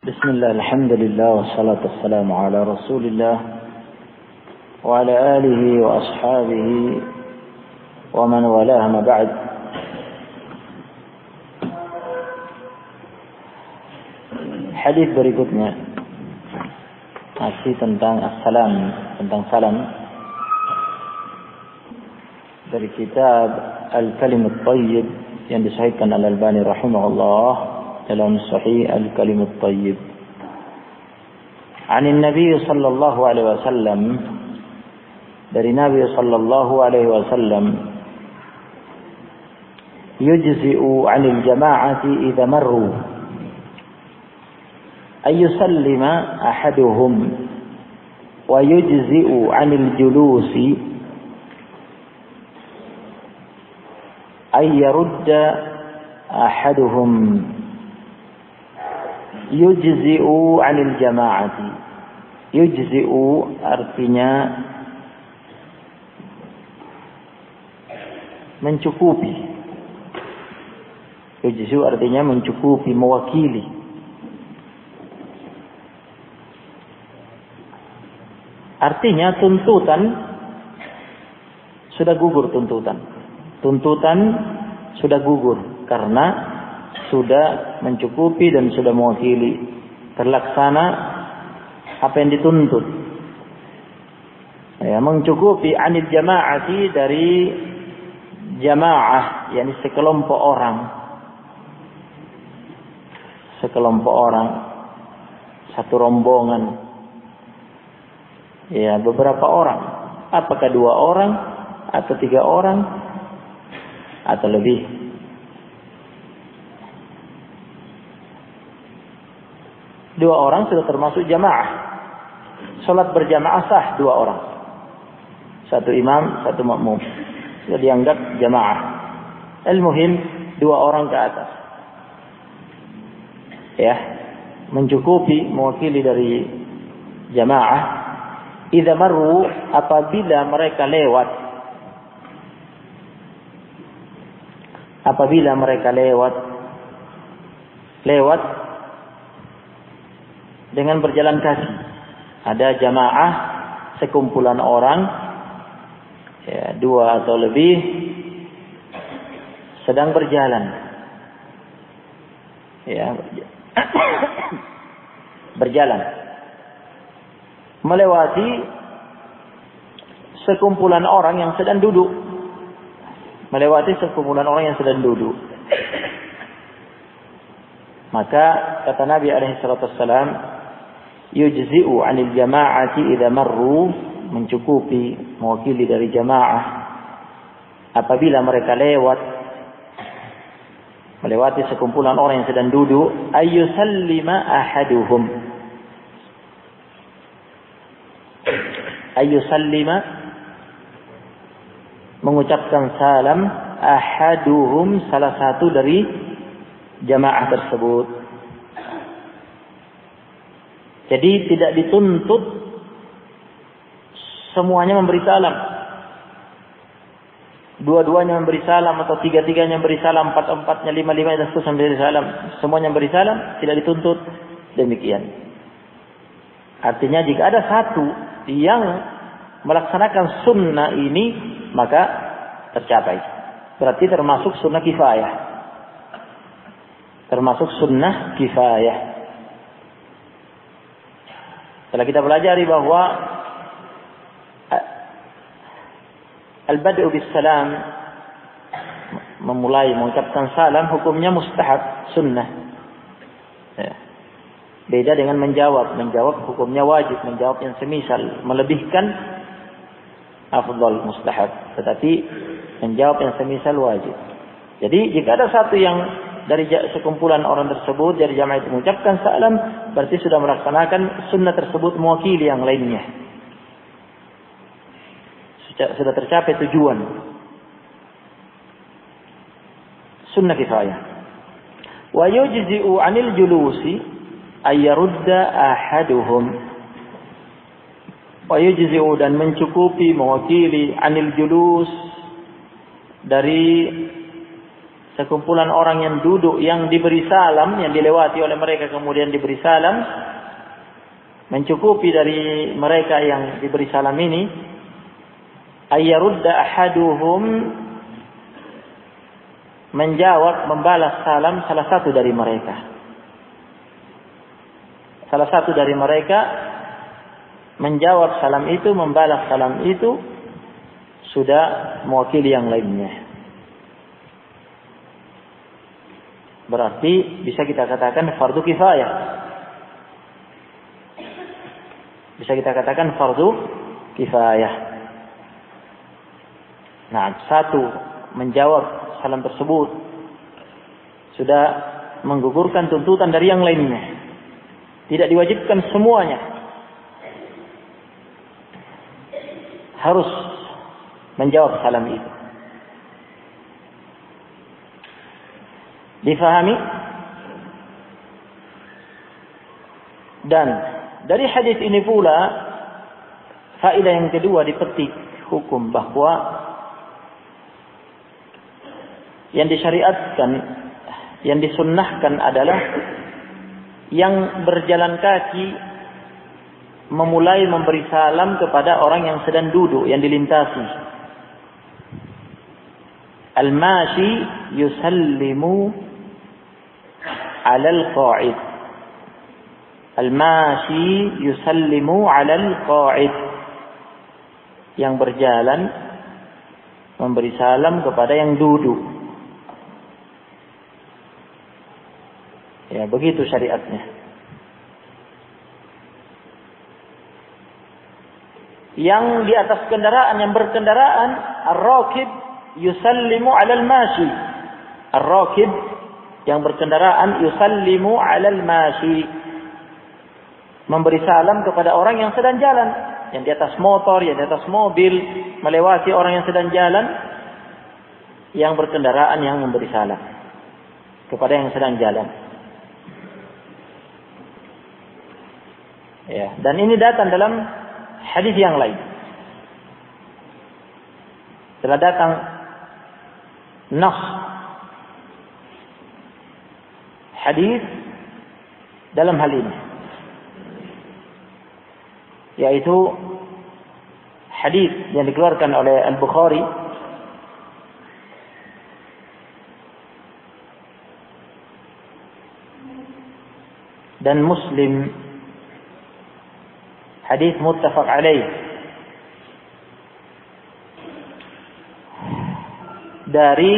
Bismillah, alhamdulillah, wassalatu wassalamu ala rasulillah wa ala alihi wa ashabihi wa man walah ma ba'd. Hadis berikutnya masih tentang as-salam, tentang salam dari kitab Al-Kalim At-Tayyib yang disahihkan Al-Albani rahimahullah dalam Sahih Al-Kalim At-Tayyib. An Nabi sallallahu alaihi wasallam, dari Nabi sallallahu alaihi wasallam, yujzi'u 'anil jama'ati idza marru ay yusallima ahaduhum wa yujzi'u 'anil julusi ay yarudda ahaduhum. Yujzi'u 'anil jama'ati. Yujzi'u artinya mencukupi. Yujzi'u artinya mencukupi, mewakili. Artinya tuntutan sudah gugur, tuntutan sudah gugur karena sudah mencukupi dan sudah mewakili, terlaksana apa yang dituntut. Ya, mencukupi 'anil jama'ati, dari jamaah, yakni sekelompok orang, satu rombongan. Ya, beberapa orang. Apakah 2 orang atau 3 orang atau lebih? Dua orang sudah termasuk jamaah. Salat berjamaah sah 2 orang. Satu imam, satu makmum. Sudah dianggap jamaah. Al-muhim 2 orang ke atas. Ya, mencukupi, mewakili dari jamaah. Idza marru, apabila mereka lewat. Apabila mereka lewat dengan berjalan kaki. Ada jamaah, sekumpulan orang, ya, 2 atau lebih, sedang berjalan. Ya, berjalan. Melewati sekumpulan orang yang sedang duduk. Maka kata Nabi alaihi salatu wassalam, yujzi'u 'anil jama'ati idza marru, mencukupi, mewakili dari jamaah apabila mereka melewati sekumpulan orang yang sedang duduk, ayyusallima ahaduhum. Ayyusallima, mengucapkan salam, ahaduhum, salah satu dari jamaah tersebut. Jadi tidak dituntut semuanya memberi salam. 2-2-nya memberi salam, atau 3-3-nya memberi salam, 4-4-nya, 5-5-nya dan seterusnya memberi salam. Semuanya memberi salam, tidak dituntut demikian. Artinya jika ada satu yang melaksanakan sunnah ini, maka tercapai. Berarti termasuk sunnah kifayah. Setelah kita pelajari bahwa al-bad'u bis salam, memulai mengucapkan salam, hukumnya mustahab, sunnah. Ya. Beda dengan menjawab hukumnya wajib, menjawab yang semisal, melebihkan afdal, mustahab, tetapi menjawab yang semisal wajib. Jadi jika ada satu yang dari sekumpulan orang tersebut, dari jamaah itu mengucapkan salam, berarti sudah melaksanakan sunnah tersebut, mewakili yang lainnya. Sudah tercapai tujuan. Sunnah kifayah. Wa yujzi'u 'anil julusi ay yarudda ahaduhum. Wa yujzi'u, dan mencukupi, mewakili, 'anil julus, dari sekumpulan orang yang duduk, yang diberi salam, yang dilewati oleh mereka kemudian diberi salam, mencukupi dari mereka yang diberi salam ini, ayyarudda ahaduhum, menjawab, membalas salam salah satu dari mereka. Salah satu dari mereka menjawab salam itu, membalas salam itu, sudah mewakili yang lainnya. Berarti bisa kita katakan fardu kifayah. Bisa kita katakan fardu kifayah. Nah, satu menjawab salam tersebut sudah menggugurkan tuntutan dari yang lainnya. Tidak diwajibkan semuanya harus menjawab salam itu. Difahami? Dan dari hadis ini pula faedah yang kedua dipetik hukum bahwa yang disyariatkan, yang disunnahkan adalah yang berjalan kaki memulai memberi salam kepada orang yang sedang duduk, yang dilintasi. Al-mashi yusallimu 'ala al-qa'id. Al-mashi yusallimu 'ala al-qa'id. Yang berjalan memberi salam kepada yang duduk. Ya, begitu syariatnya. Yang di atas kendaraan, yang berkendaraan, ar-rakib yusallimu 'alal mashi. Ar-rakib yang berkendaraan yusallimu 'alal mashi. Memberi salam kepada orang yang sedang jalan, yang di atas motor, yang di atas mobil, melewati orang yang sedang jalan, yang berkendaraan yang memberi salam kepada yang sedang jalan. Ya, dan ini datang dalam hadis yang lain. Telah datang nas hadis dalam hal ini, yaitu hadis yang dikeluarkan oleh Al-Bukhari dan Muslim. Hadis muttafaq alaih dari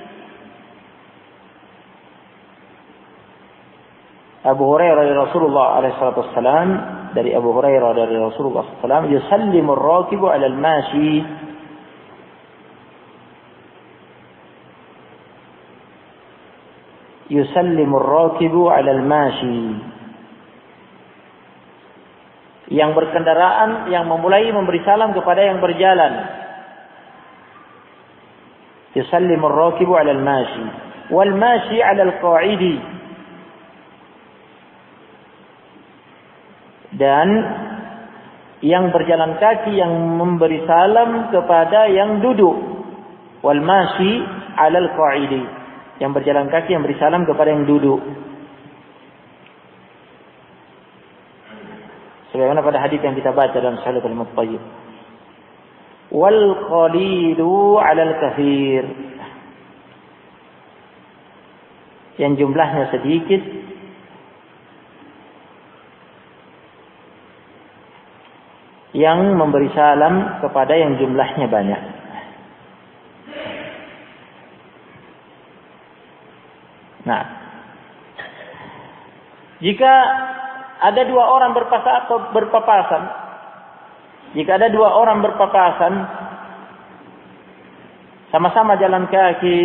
Abu Hurairah dari Rasulullah alaihi salatu wassalam, dari Abu Hurairah dari Rasulullah sallallahu alaihi wasallam, yusallimu ar-rakibu 'ala al-mashi. Yusallimu ar-rakibu 'ala al-mashi. Yang berkendaraan yang memulai memberi salam kepada yang berjalan. Yusallimu ar-rakibu 'ala al-mashi wal mashi 'ala al-qa'idi. Dan yang berjalan kaki yang memberi salam kepada yang duduk. Wal mashi 'ala al-qa'idi. Yang berjalan kaki yang beri salam kepada yang duduk. Sebagaimana pada hadis yang kita baca dalam Sahih Al-Kalimat Thayyib. Wal qalilu 'ala al-katsir. Yang jumlahnya sedikit yang memberi salam kepada yang jumlahnya banyak. Nah, jika ada dua orang berpapasan, jika ada dua orang berpapasan, sama-sama jalan kaki,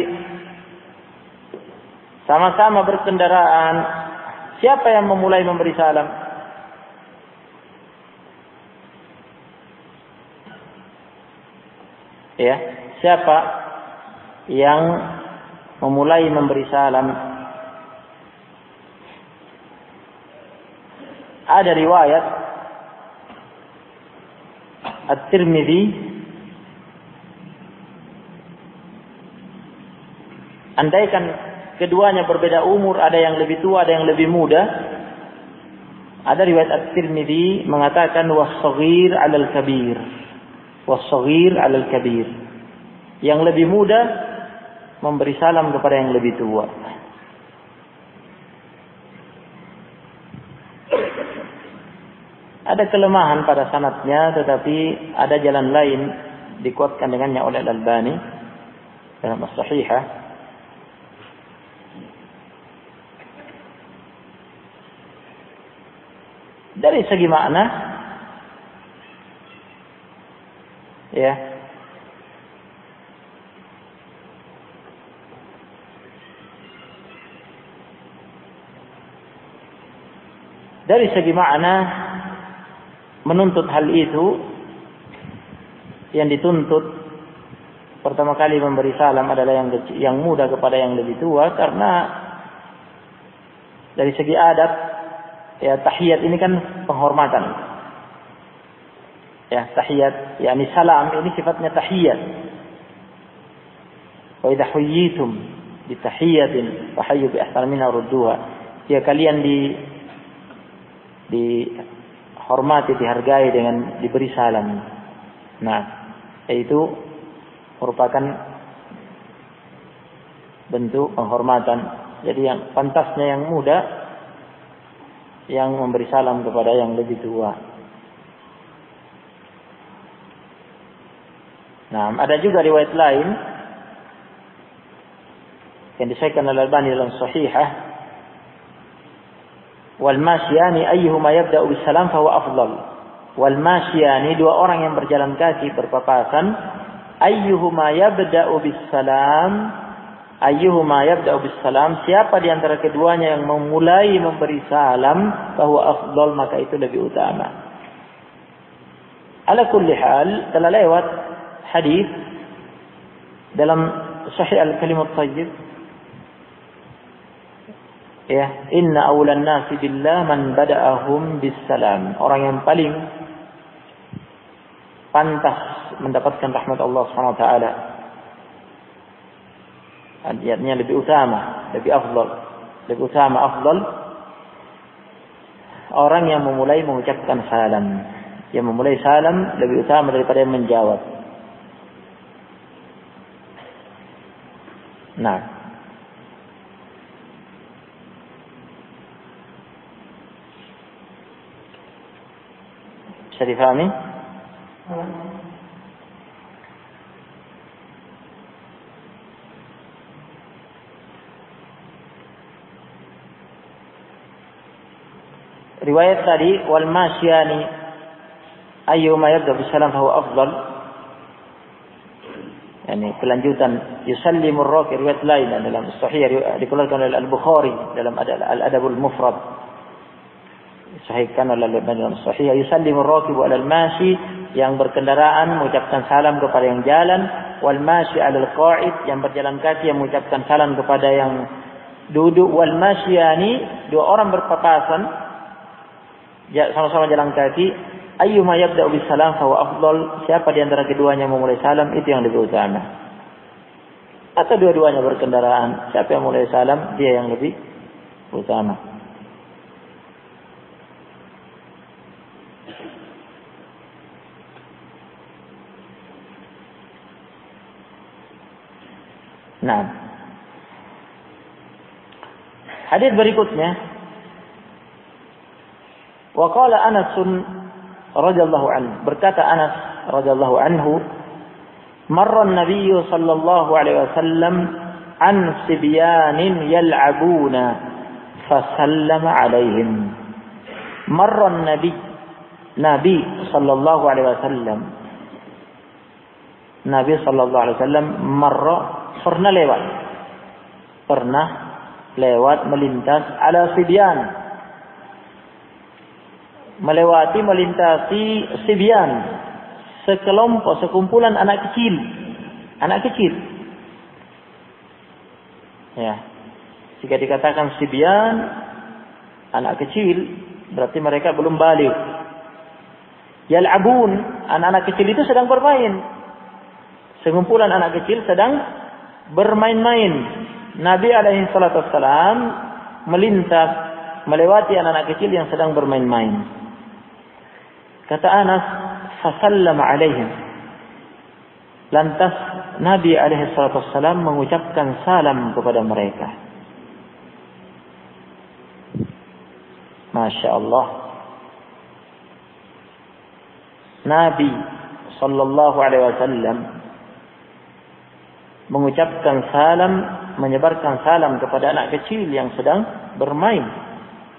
sama-sama berkendaraan, siapa yang memulai memberi salam? Ya, siapa yang memulai memberi salam? Ada riwayat At-Tirmidzi andaikan keduanya berbeda umur, ada yang lebih tua, ada yang lebih muda. Ada riwayat At-Tirmidzi mengatakan was-shaghir 'alal kabir. Was-shaghir 'alal kabir. Yang lebih muda memberi salam kepada yang lebih tua. Ada kelemahan pada sanadnya, tetapi ada jalan lain dikuatkan dengannya oleh Al-Albani dalam As-Sahihah. Dari segi makna, ya, dari segi makna menuntut hal itu, yang dituntut pertama kali memberi salam adalah yang muda kepada yang lebih tua, karena dari segi adab, ya, tahiyat ini kan penghormatan. Ya, tahiyat, yakni salam ini sifatnya tahiyat. Wa idza huyyitum bi tahiyatin fa hayyu bi ahsani minha rudduha. Ya, kalian dihormati, dihargai dengan diberi salam. Nah, itu merupakan bentuk penghormatan. Jadi yang pantasnya yang muda yang memberi salam kepada yang lebih tua. Nah, ada juga riwayat lain yang disahihkan oleh Al-Albani dalam Sahihah, wal masyani ayyuhuma yabda'u bis salam fa huwa afdal. Wal masyani, dua orang yang berjalan kaki berpapasan, ayyuhuma yabda'u bis salam, ayyuhuma yabda'u bis salam, siapa di antara keduanya yang memulai memberi salam, bahwa afdal, maka itu lebih utama. Ala kulli hal, telah lewat hadis dalam Sahih Al-Kalimut Thayyib, ya, inna awlan nasi billah man bada'ahum bis salam. Orang yang paling pantas mendapatkan rahmat Allah Subhanahu wa taala, artinya lebih utama, lebih afdal, lebih utama, afdal, orang yang memulai mengucapkan salam. Yang memulai salam lebih utama daripada yang menjawab. Nah, bisa difahami? Riwayat tadi, wal masyani ayyuma yabda bisalam fa huwa afdal. Yani kelanjutan yusallimur raqib, riwayat lain dalam Sahih dikeluarkan oleh Al-Bukhari dalam Al-Adabul Mufrad. Disahihkan oleh Al-Albani dalam Sahih, yusallimur raqib alal mashi, yang berkendaraan mengucapkan salam kepada yang jalan, wal mashi alal qa'id, yang berjalan kaki yang mengucapkan salam kepada yang duduk, wal masyani, dua orang berpapasan sama-sama jalan kaki, ayyuma yabda'u bis salam fa huwa afdal, siapa di antara keduanya memulai salam itu yang lebih utama. Atau dua-duanya berkendaraan, siapa yang mulai salam dia yang lebih utama. Nah, hadis berikutnya, wa qala Anas radhiyallahu anhu, berkata Anas radhiyallahu anhu, marra an-nabiy sallallahu alaihi wasallam an sibyanin yal'abuna fasallama alaihim. Marra Nabi sallallahu alaihi wasallam, Nabi sallallahu alaihi wasallam marra, pernah lewat melintas, ala sibyan, melintasi sibyan, sekelompok, sekumpulan anak kecil. Ya, jika dikatakan sibyan, anak kecil, berarti mereka belum baligh. Yal'abun, anak-anak kecil itu sedang bermain. Sekumpulan anak kecil sedang bermain-main Nabi alaihi salatu wassalam melintas melewati anak-anak kecil yang sedang bermain-main. Kata Anas, "Fasallama alaihim." Lantas Nabi alaihi salatu wassalam mengucapkan salam kepada mereka. Masya Allah. Nabi sallallahu alaihi wasallam mengucapkan salam, menyebarkan salam kepada anak kecil yang sedang bermain.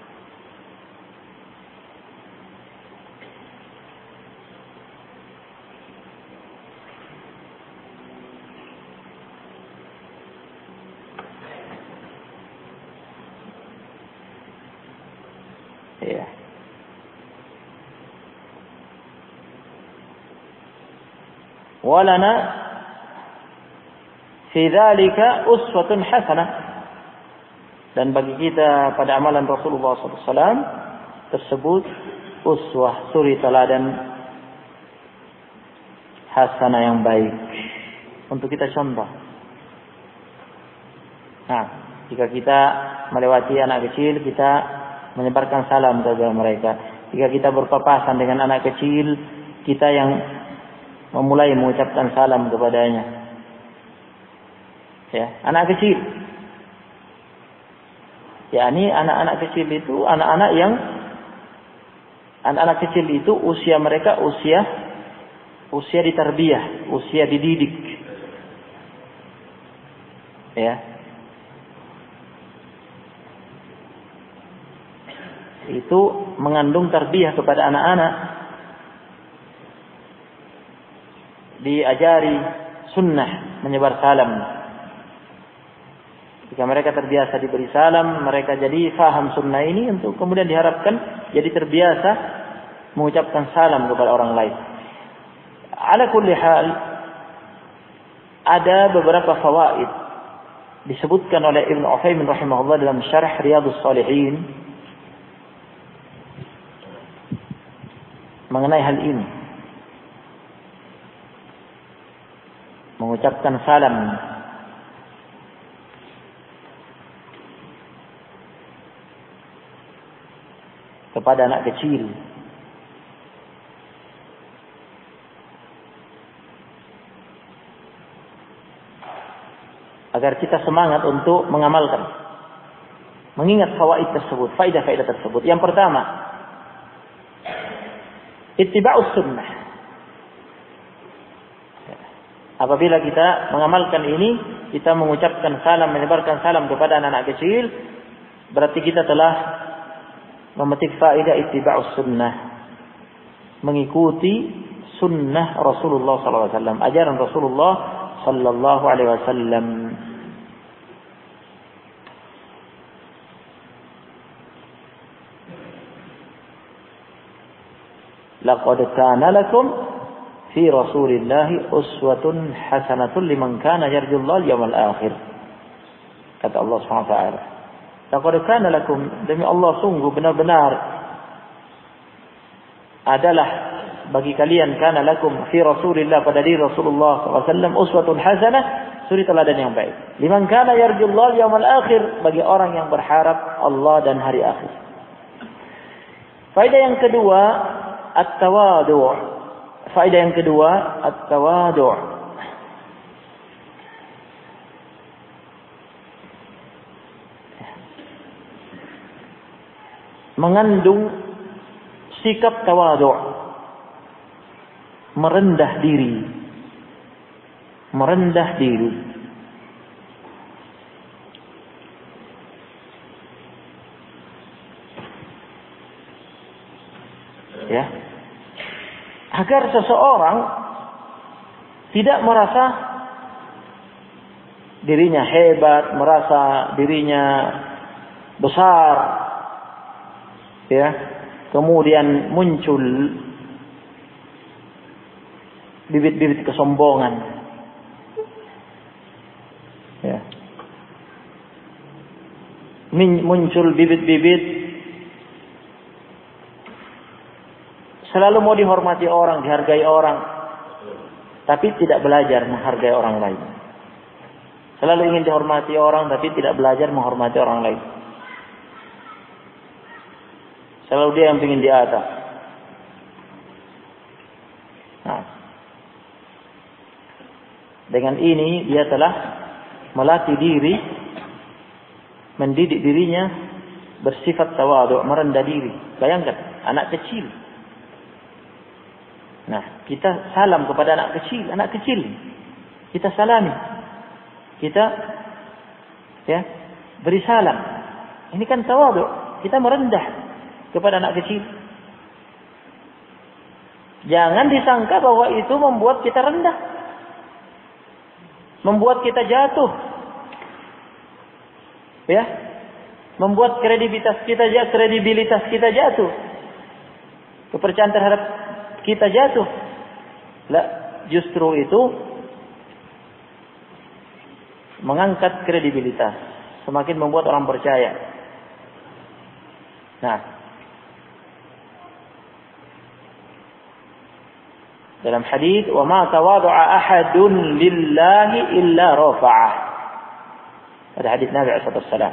Ya. Walana fi dzalika uswatun hasanah, dan bagi kita pada amalan Rasulullah SAW tersebut uswah, suri teladan hasanah yang baik untuk kita contoh. Nah, jika kita melewati anak kecil, kita menyebarkan salam kepada mereka. Jika kita berpapasan dengan anak kecil, kita yang memulai mengucapkan salam kepadanya. Ya, anak kecil. yakni anak-anak kecil itu anak-anak kecil itu usia mereka usia ditarbiyah, usia dididik. Ya. Itu mengandung tarbiyah kepada anak-anak. Diajari sunnah menyebar salam. Jika mereka terbiasa diberi salam, mereka jadi faham sunnah ini, untuk kemudian diharapkan jadi terbiasa mengucapkan salam kepada orang lain. Ala kulli hal, ada beberapa fawaid disebutkan oleh Ibnu Utsaimin rahimahullah dalam syarah Riyadhus Shalihin mengenai hal ini. Mengucapkan salam kepada anak kecil. Agar kita semangat untuk mengamalkan. Mengingat fawaid tersebut, faedah-faedah tersebut. Yang pertama, ittiba'us sunnah. Apabila kita mengamalkan ini, kita mengucapkan salam, menyebarkan salam kepada anak-anak kecil, berarti kita telah memetik faedah ittiba'us sunnah, mengikuti sunnah Rasulullah SAW, ajaran Rasulullah sallallahu alaihi wasallam. Laqad kana lakum fi Rasulillah uswatun hasanatun liman kana yarjullaha al-yawmal akhir. Kata Allah Subhanahu wa taala. Laqad kana lakum, demi Allah sungguh benar-benar adalah bagi kalian, kana lakum fi Rasulillah, pada diri Rasulullah SAW, uswatun hasanah, suri teladan yang baik. Liman kana yarjullaha al-yawmal akhir, bagi orang yang berharap Allah dan hari akhir. Faedah yang kedua, at-tawadu'. Faedah yang kedua, at-tawadu'. Mengandung sikap tawadu', merendah diri. Merendah diri. Ya. Agar seseorang tidak merasa dirinya hebat, merasa dirinya besar, ya, kemudian muncul bibit-bibit kesombongan, ya, muncul bibit-bibit selalu mau dihormati orang, dihargai orang, tapi tidak belajar menghargai orang lain. Selalu ingin dihormati orang tapi tidak belajar menghormati orang lain. Selalu dia yang ingin di atas. Nah, dengan ini dia telah melatih diri, mendidik dirinya bersifat tawadhu', merendah diri. Bayangkan, anak kecil. Nah, kita salam kepada anak kecil. Kita salami. Kita beri salam. Ini kan tawadhu'. Kita merendah kepada anak kecil. Jangan disangka bahwa itu membuat kita rendah. Membuat kita jatuh. Ya. Membuat kredibilitas kita jatuh. Kepercayaan terhadap kita jatuh. Lah, justru itu mengangkat kredibilitas, semakin membuat orang percaya. Nah, dalam hadis, "Wa ma tawadha'a ahadun lillahi illa rafa'ah." Ada hadis Nabi sallallahu alaihi wasallam.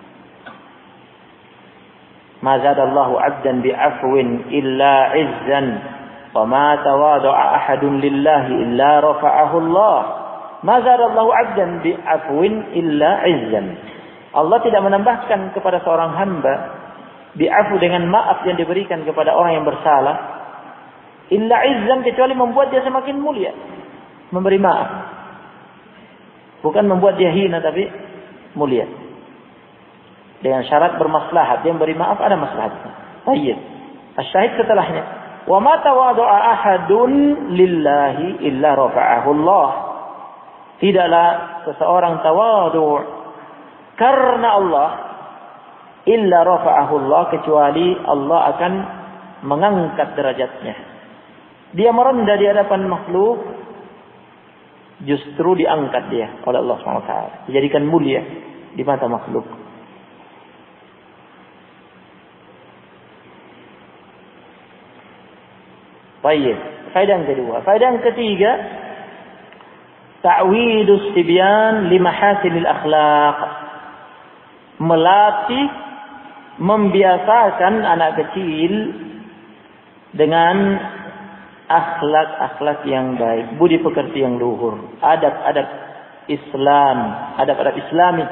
"Ma zadallahu 'abdan bi'afwin illa 'izzan, wa ma tawadha'a ahadun lillahi illa rafa'ahu Allah." Ma zadallahu 'abdan bi'afwin illa 'izzan. Allah tidak menambahkan kepada seorang hamba bi'afu dengan maaf yang diberikan kepada orang yang bersalah illa 'izzan, kecuali membuat dia semakin mulia. Memberi maaf bukan membuat dia hina, tapi mulia. Dengan syarat bermaslahat. Dia memberi maaf ada maslahatnya. Baik. Asyahid setelahnya, "Wa ma tawadha'a ahadun lillahi illa rafa'ahu Allah." Tidaklah seseorang tawadhu' karena Allah illa rafa'ahu Allah, kecuali Allah akan mengangkat derajatnya. Dia merendah di hadapan makhluk, justru diangkat dia oleh Allah SWT, dijadikan mulia di mata makhluk. Baik, faedah yang kedua. Faedah yang ketiga, ta'widus tibyan limahasinil akhlaq. Melatih, membiasakan anak kecil dengan akhlak-akhlak yang baik, budi pekerti yang luhur, adab-adab Islam, adab-adab Islami.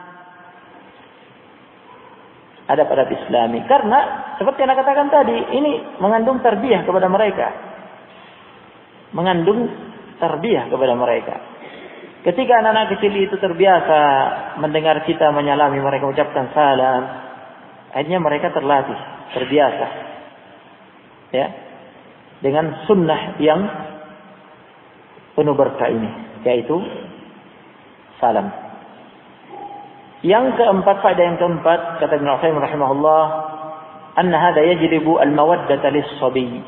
Adab-adab Islami. Karena seperti yang saya katakan tadi, ini mengandung tarbiyah kepada mereka. Mengandung tarbiyah kepada mereka. Ketika anak-anak kecil itu terbiasa mendengar kita menyalami, mereka ucapkan salam, akhirnya mereka terlatih, terbiasa. Ya. Dengan sunnah yang penuh berkah ini, yaitu salam. Yang keempat, faedah yang keempat, kata Ibnu Utsaimin rahimahullah, anna hadha yajlibu al-mawaddata lis-sabi.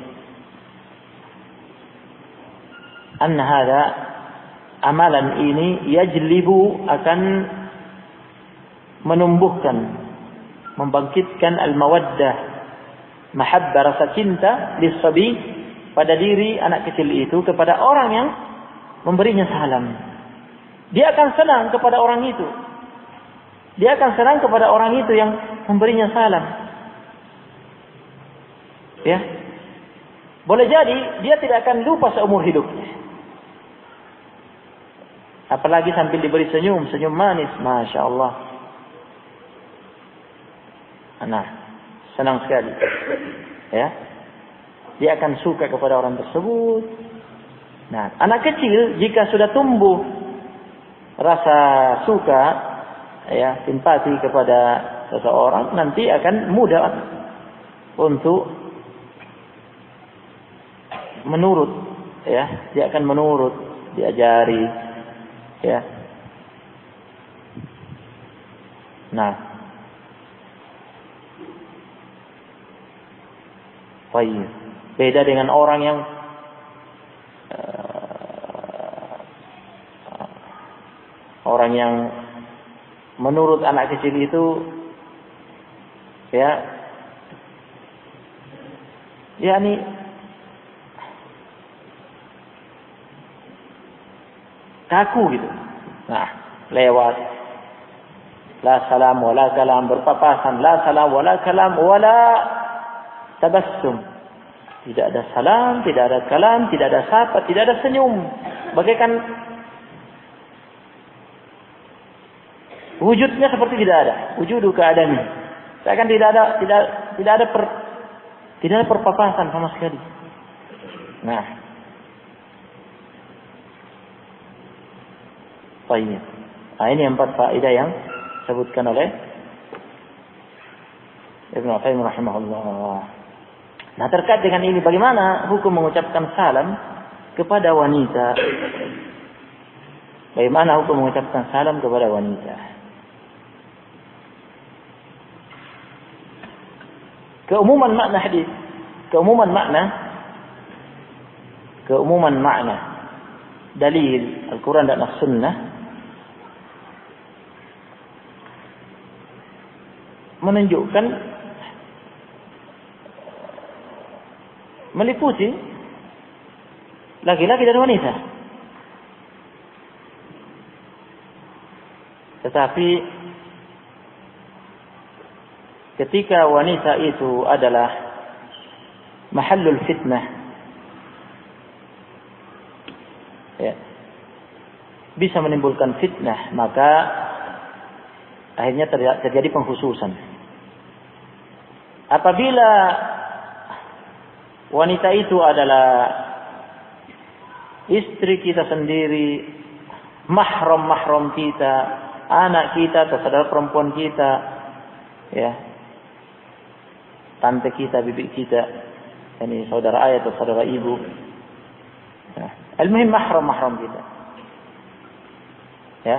Anna hadha, amalan ini yajlibu, akan menumbuhkan, membangkitkan al-mawaddah, mahabbah, rasa cinta lis-sabi, pada diri anak kecil itu kepada orang yang memberinya salam. Dia akan senang kepada orang itu. Dia akan senang kepada orang itu yang memberinya salam. Ya. Boleh jadi dia tidak akan lupa seumur hidupnya. Apalagi sambil diberi senyum manis, Masya Allah. Nah, senang sekali. Ya. Dia akan suka kepada orang tersebut. Nah, anak kecil jika sudah tumbuh rasa suka, ya, simpati kepada seseorang, nanti akan mudah untuk menurut, ya, dia akan menurut, diajari, ya. Nah, baik. Beda dengan orang yang menurut anak kecil itu, ya, yakni kaku gitu. Nah, lewat. La salam wala kalam, berpapasan. La salam wala kalam wala tabassum. Tidak ada salam, tidak ada kalam, tidak ada sapa, tidak ada senyum. Bagaikan wujudnya seperti tidak ada. Wujudu keadaan. Seakan tidak ada perpapasan sama sekali. Nah. Baik. Nah, ini 4 faedah yang disebutkan oleh Ibnu Qayyim rahimahullah. Nah, terkait dengan ini bagaimana hukum mengucapkan salam kepada wanita? Bagaimana hukum mengucapkan salam kepada wanita? Keumuman makna hadis, keumuman makna dalil Al-Quran dan As-Sunnah menunjukkan meliputi laki-laki dan wanita. Tetapi ketika wanita itu adalah mahallul fitnah, ya, bisa menimbulkan fitnah, maka akhirnya terjadi pengkhususan. Apabila wanita itu adalah istri kita sendiri, mahram kita, anak kita atau saudara perempuan kita, ya, tante kita, bibi kita, ini saudara ayah atau saudara ibu, ya. Al-muhim mahram kita, ya,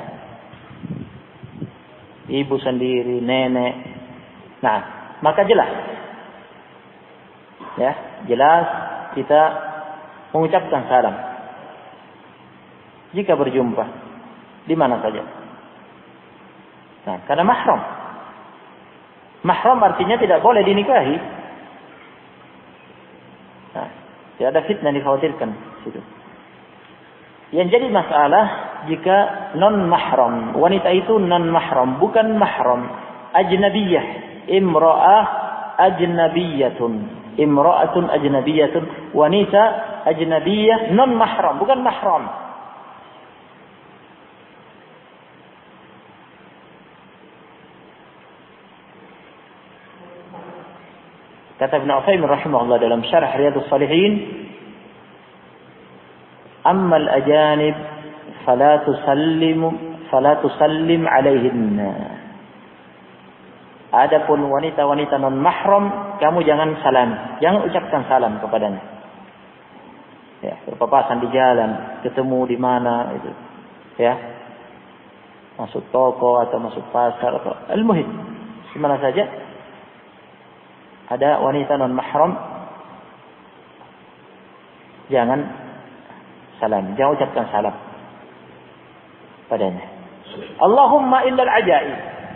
ibu sendiri, nenek. Nah, maka jelas, ya, jelas kita mengucapkan salam jika berjumpa di mana saja. Nah, karena mahram artinya tidak boleh dinikahi. Nah, tidak ada fitnah dikhawatirkan situ. Yang jadi masalah jika non mahram, wanita itu non mahram, bukan mahram, ajnabiyah, imra'ah ajnabiyatun, imra'atun ajnabiyatun, wanita ajnabiyah non mahram, bukan mahram. Kata Ibnu Utsaimin rahimahullah dalam syarah Riyadhus Shalihin, amma al-ajanib fala tusallim alaihinna. Adapun wanita-wanita non mahram, kamu jangan salam, jangan ucapkan salam kepadanya. Ya, berpapasan di jalan, ketemu di mana itu, ya, masuk toko atau masuk pasar atau al-muhim di mana saja ada wanita non mahram, jangan salam, jangan ucapkan salam padanya. Allahumma illa al-ajaib,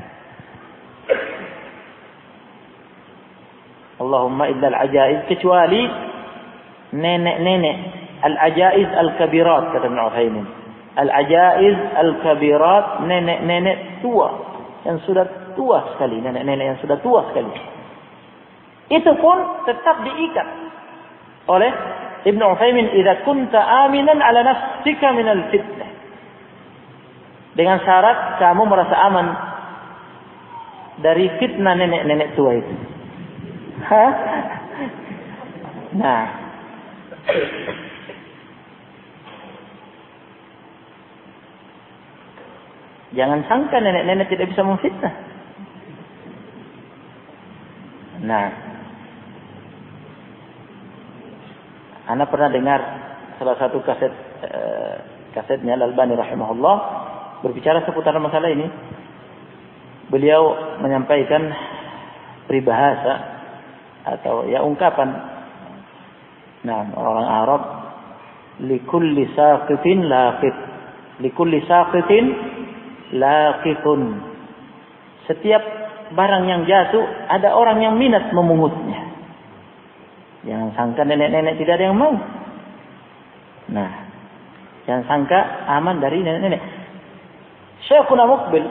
Allahumma illa al-ajaib, kecuali nenek-nenek, al-ajaiz al-kabirat, kata Ibnu Utsaimin, al-ajaiz al-kabirat, nenek-nenek tua yang sudah tua sekali, nenek-nenek yang sudah tua sekali, itu pun tetap diikat oleh Ibnu Utsaimin, idza kunta aminan ala nafsika minal fitnah, dengan syarat kamu merasa aman dari fitnah nenek-nenek tua itu. Nah, jangan sangka nenek-nenek tidak bisa memfitnah. Nah, Anda pernah dengar salah satu kasetnya Al-Albani rahimahullah berbicara seputar masalah ini. Beliau menyampaikan peribahasa atau ya ungkapan. Nah, orang Arab, likulli saqitin laqit, likulli saqitin laqitun. Setiap barang yang jatuh ada orang yang minat memungutnya. Jangan sangka nenek-nenek tidak ada yang mau. Nah, jangan sangka aman dari nenek-nenek. Syekhuna Muqbil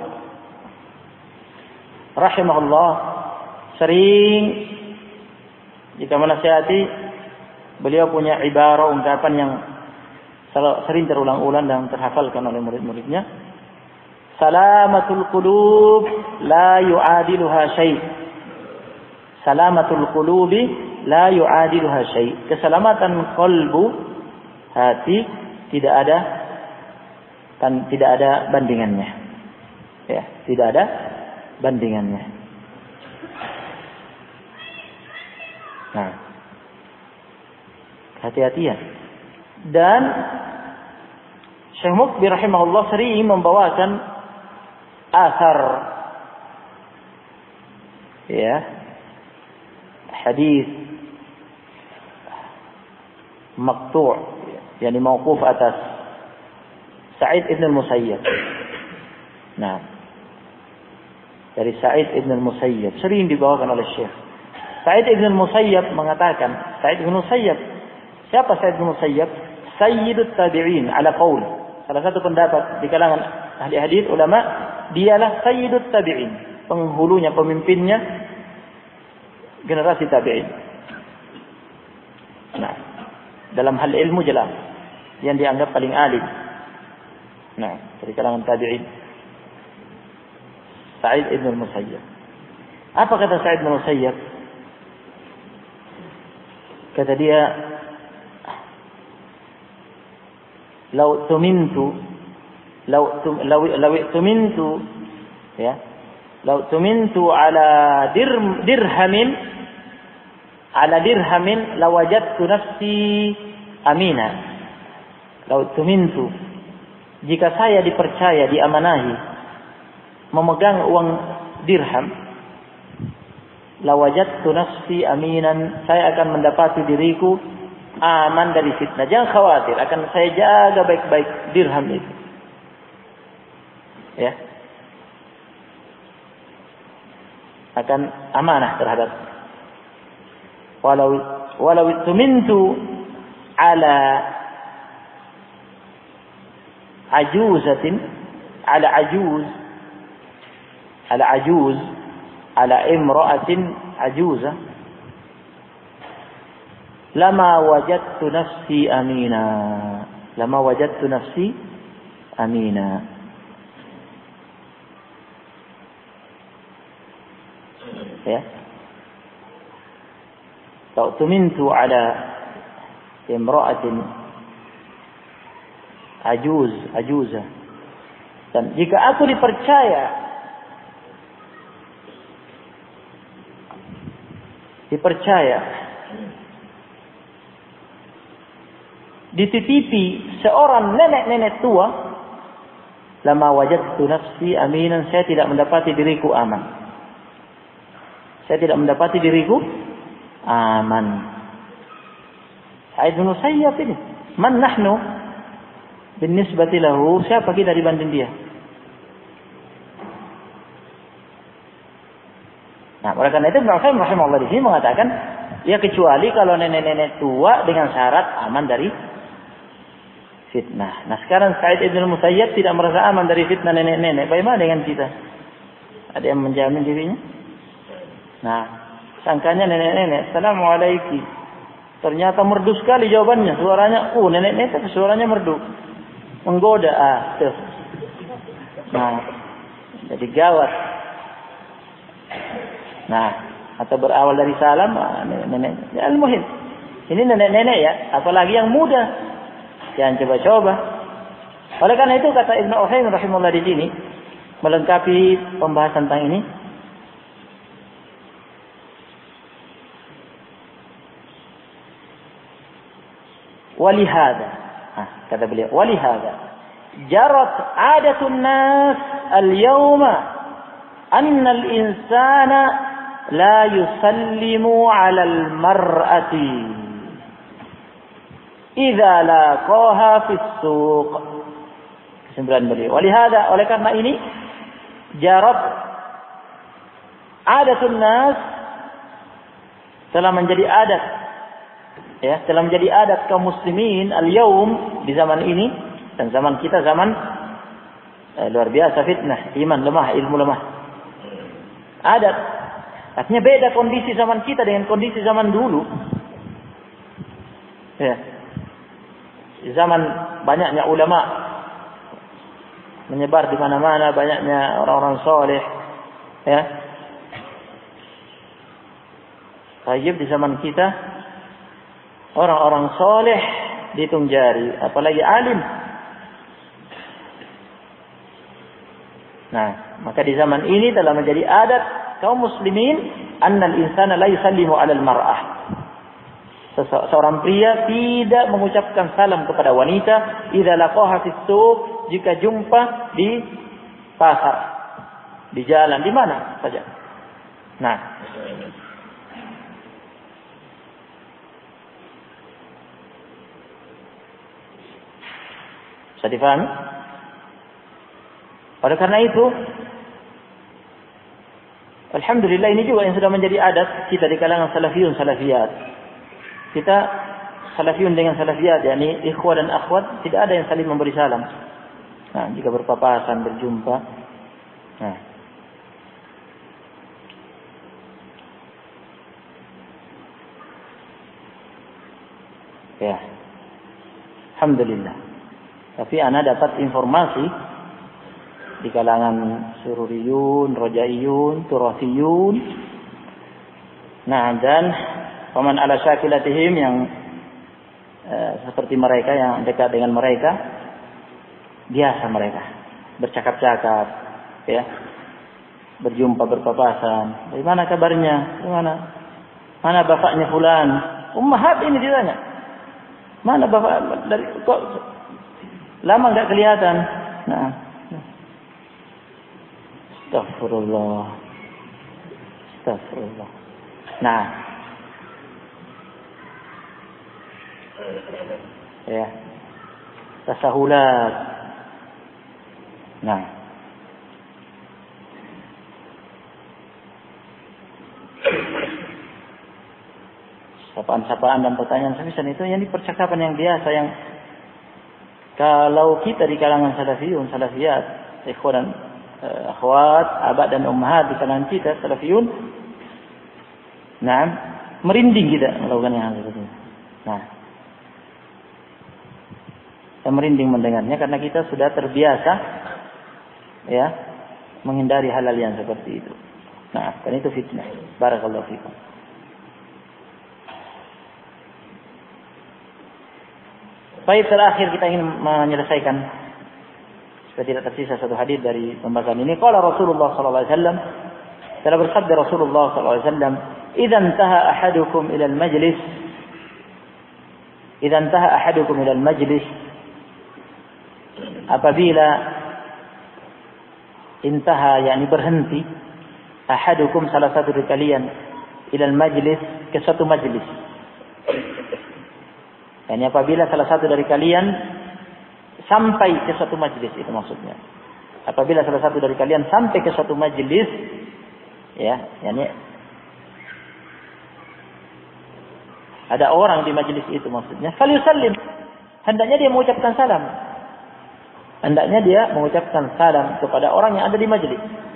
rahimahullah sering jika menasihati, beliau punya ibarah ungkapan yang sering terulang-ulang dan terhafalkan oleh murid-muridnya. Salamatul qulub la yu'adiluha syai'. Salamatul qulubi la yu'adiluha syai'. Keselamatan qalbu, hati, tidak ada bandingannya. Ya, tidak ada bandingannya. Nah, hati-hatian. Dan Syekh Muqbil rahimahullah sering membawakan asar, ya, hadis maqtu', yakni mauquf atas Sa'id ibn al-Musayyab. Nah, dari Sa'id ibn al-Musayyab sering dibawakan oleh Syekh. Sa'id ibn al-Musayyab mengatakan, Sa'id ibn al-Musayyab, siapa Sa'id ibn al-Musayyab? Sayyidut tabi'in ala qaul. Salah satu pendapat di kalangan ahli hadis ulama, dialah sayyidut tabi'in, penghulunya, pemimpinnya generasi tabi'in. Nah, dalam hal ilmu jelas yang dianggap paling alim. Nah, dari kalangan tabi'in. Sa'id ibn al-Musayyab. Apa kata Sa'id ibn al-Musayyab? Kata dia, "Lau tumintu ala dirhamin lawajadtu nafsi amina." Lau tumintu, jika saya dipercaya, diamanahi memegang uang dirham, lawajadtu nafsi aminan, saya akan mendapati diriku aman dari fitnah. Jangan khawatir, akan saya jaga baik-baik dirham itu. Ya. Akan amanah terhadap. Walau tumintu ala ajuzatin, ala ajuz, ala imra'atin ajuzah, lama wajadtu nafsi amina. Ya. Lau tumintu ala imra'atin ajuzah. Dan jika aku dipercaya dititipi seorang nenek-nenek tua, lama wajadtu nafsi aminan, saya tidak mendapati diriku aman. Sa'id bin Musayyab ini, man nahnu binisbati lahu, siapa kita dibanding dia? Nah, oleh karena itu Ibnu Qayyim rahimahullah di sini mengatakan, ya kecuali kalau nenek-nenek tua dengan syarat aman dari fitnah. Nah, sekarang Sa'id ibn Musayyab tidak merasa aman dari fitnah nenek-nenek. Bagaimana dengan kita? Ada yang menjamin dirinya? Nah, sangkanya nenek-nenek, "Assalamualaikum." Ternyata merdu sekali jawabannya, suaranya, nenek-nenek tapi suaranya merdu. Menggoda, tuh. Nah, jadi gawat. Nah, atau berawal dari salam, nenek. Ya, al-muhim. Ini nenek-nenek ya, apalagi yang muda. Jangan coba-coba. Oleh karena itu kata Ibnu Utsaimin rahimahullah di sini melengkapi pembahasan tentang ini. Walihada, kata beliau, walihada jarat adatun nas al-yawma anna al-insana la yusallimu 'ala al-mar'ati idza laqaha fi suq. Kesimpulan beliau, walihada, oleh karena ini jarat adatun nas, telah menjadi adat, ya, telah menjadi adat kaum muslimin al-yaum, di zaman ini dan zaman kita, zaman Luar biasa fitnah, iman lemah, ilmu lemah. Adat. Artinya beda kondisi zaman kita dengan kondisi zaman dulu. Ya. Zaman banyaknya ulama menyebar di mana-mana, banyaknya orang-orang soleh. Ya. Tayyib di zaman kita orang-orang soleh dihitung jari, apalagi alim. Nah, maka di zaman ini telah menjadi adat kaum muslimin annal insana la yusallimu 'alal mar'ah. Seorang pria tidak mengucapkan salam kepada wanita idza laqaha fis suq, jika jumpa di pasar, di jalan, di mana saja. Nah, bisa difahami? Oleh karena itu, alhamdulillah ini juga yang sudah menjadi adat kita di kalangan salafiyun salafiyat. Kita salafiyun dengan salafiyat, yakni ikhwah dan akhwat, tidak ada yang saling memberi salam. Nah, jika berpapasan, berjumpa. Nah. Ya. Alhamdulillah. Tapi ana dapat informasi di kalangan sururiyun, rojaiyun, turasiyun. Nah, dan paman ala syakilatihim yang seperti mereka, yang dekat dengan mereka, biasa mereka bercakap-cakap, ya, berjumpa, berpapasan. Bagaimana kabarnya? Mana bapaknya fulan? Ummahat ini ditanya. Mana bapak? Dari kok lama enggak kelihatan? Nah, Astagfirullah. Nah, ya, tasahulat. Nah, sapaan-sapaan dan pertanyaan semisal itu yang percakapan yang biasa, yang kalau kita di kalangan salafiyun, salafiyat, ikhwan dan akhwat, abad dan ummahat di kalangan kita salafiyun, nah, merinding kita melakukan yang seperti itu. Nah, kita merinding mendengarnya karena kita sudah terbiasa, ya, menghindari hal-hal yang seperti itu. Nah, dan itu fitnah. Barakallahu fikum. Baik, terakhir kita ingin menyelesaikan supaya tidak tersisa satu hadis dari pembahasan ini. Qala Rasulullah sallallahu alaihi wasallam, telah bersabda Rasulullah sallallahu alaihi wasallam, "Idza intaha ahadukum ila al-majlis, idza intaha ahadukum ila al-majlis, apabila intaha yakni berhenti, ahadukum salah satu dari kalian, ila al-majlis, ke suatu majlis." Yani apabila salah satu dari kalian sampai ke suatu majlis, itu maksudnya. Apabila salah satu dari kalian sampai ke suatu majlis, ya, yani ada orang di majlis itu maksudnya, falyusallim, hendaknya dia mengucapkan salam. Hendaknya dia mengucapkan salam kepada orang yang ada di majlis.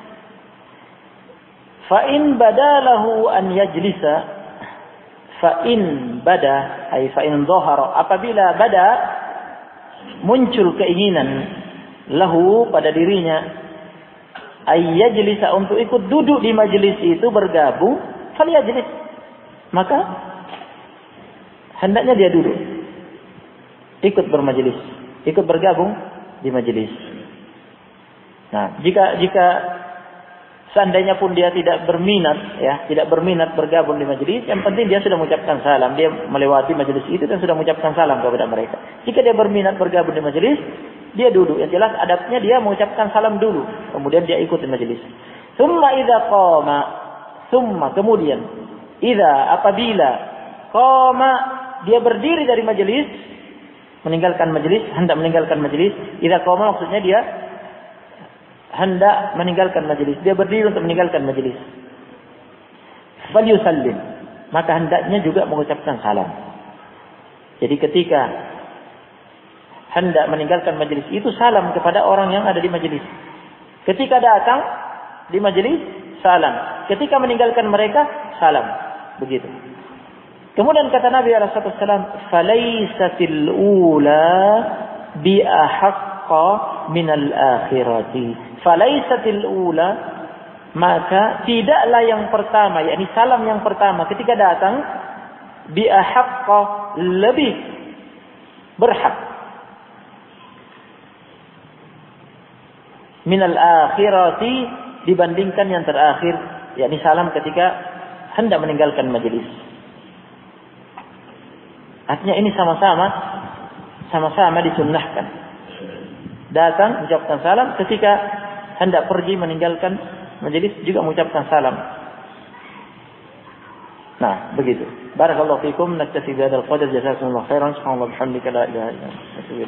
Fa in badalahu an yajlisa, fa in bada ay fa in dhahara, apabila bada muncul keinginan lahu pada dirinya ay yajlisa, untuk ikut duduk di majelis itu, bergabung, falyajlis, maka hendaknya dia duduk, ikut bermajelis, ikut bergabung di majelis. Nah, jika seandainya pun dia tidak berminat, ya, tidak berminat bergabung di majelis, yang penting dia sudah mengucapkan salam, dia melewati majelis itu dan sudah mengucapkan salam kepada mereka. Jika dia berminat bergabung di majelis, dia duduk. Yang jelas adabnya dia mengucapkan salam dulu, kemudian dia ikut di majelis. Summa idza qama, kemudian apabila qama, dia berdiri dari majelis, meninggalkan majelis, hendak meninggalkan majelis. Idza qama maksudnya dia hendak meninggalkan majelis, dia berdiri untuk meninggalkan majelis. Falyusallim, maka hendaknya juga mengucapkan salam. Jadi ketika hendak meninggalkan majelis itu salam kepada orang yang ada di majelis. Ketika datang di majelis, salam. Ketika meninggalkan mereka, salam. Begitu. Kemudian kata Nabi SAW, "Falaisatil ula bi'ahaqqa minal akhirati." Falaisatil ula, maka tidaklah yang pertama, yakni salam yang pertama ketika datang, bi'ahaqqa, lebih berhak, minal akhirati, dibandingkan yang terakhir, yakni salam ketika hendak meninggalkan majelis. Artinya ini sama-sama disunnahkan. Datang mengucapkan salam, ketika hendak pergi meninggalkan majelis juga mengucapkan salam. Nah, begitu. Barakallahu fikum, naktafi bihadzal qadar, jazakumullahu khairan, subhanallah bihamdika la ilaha illa anta.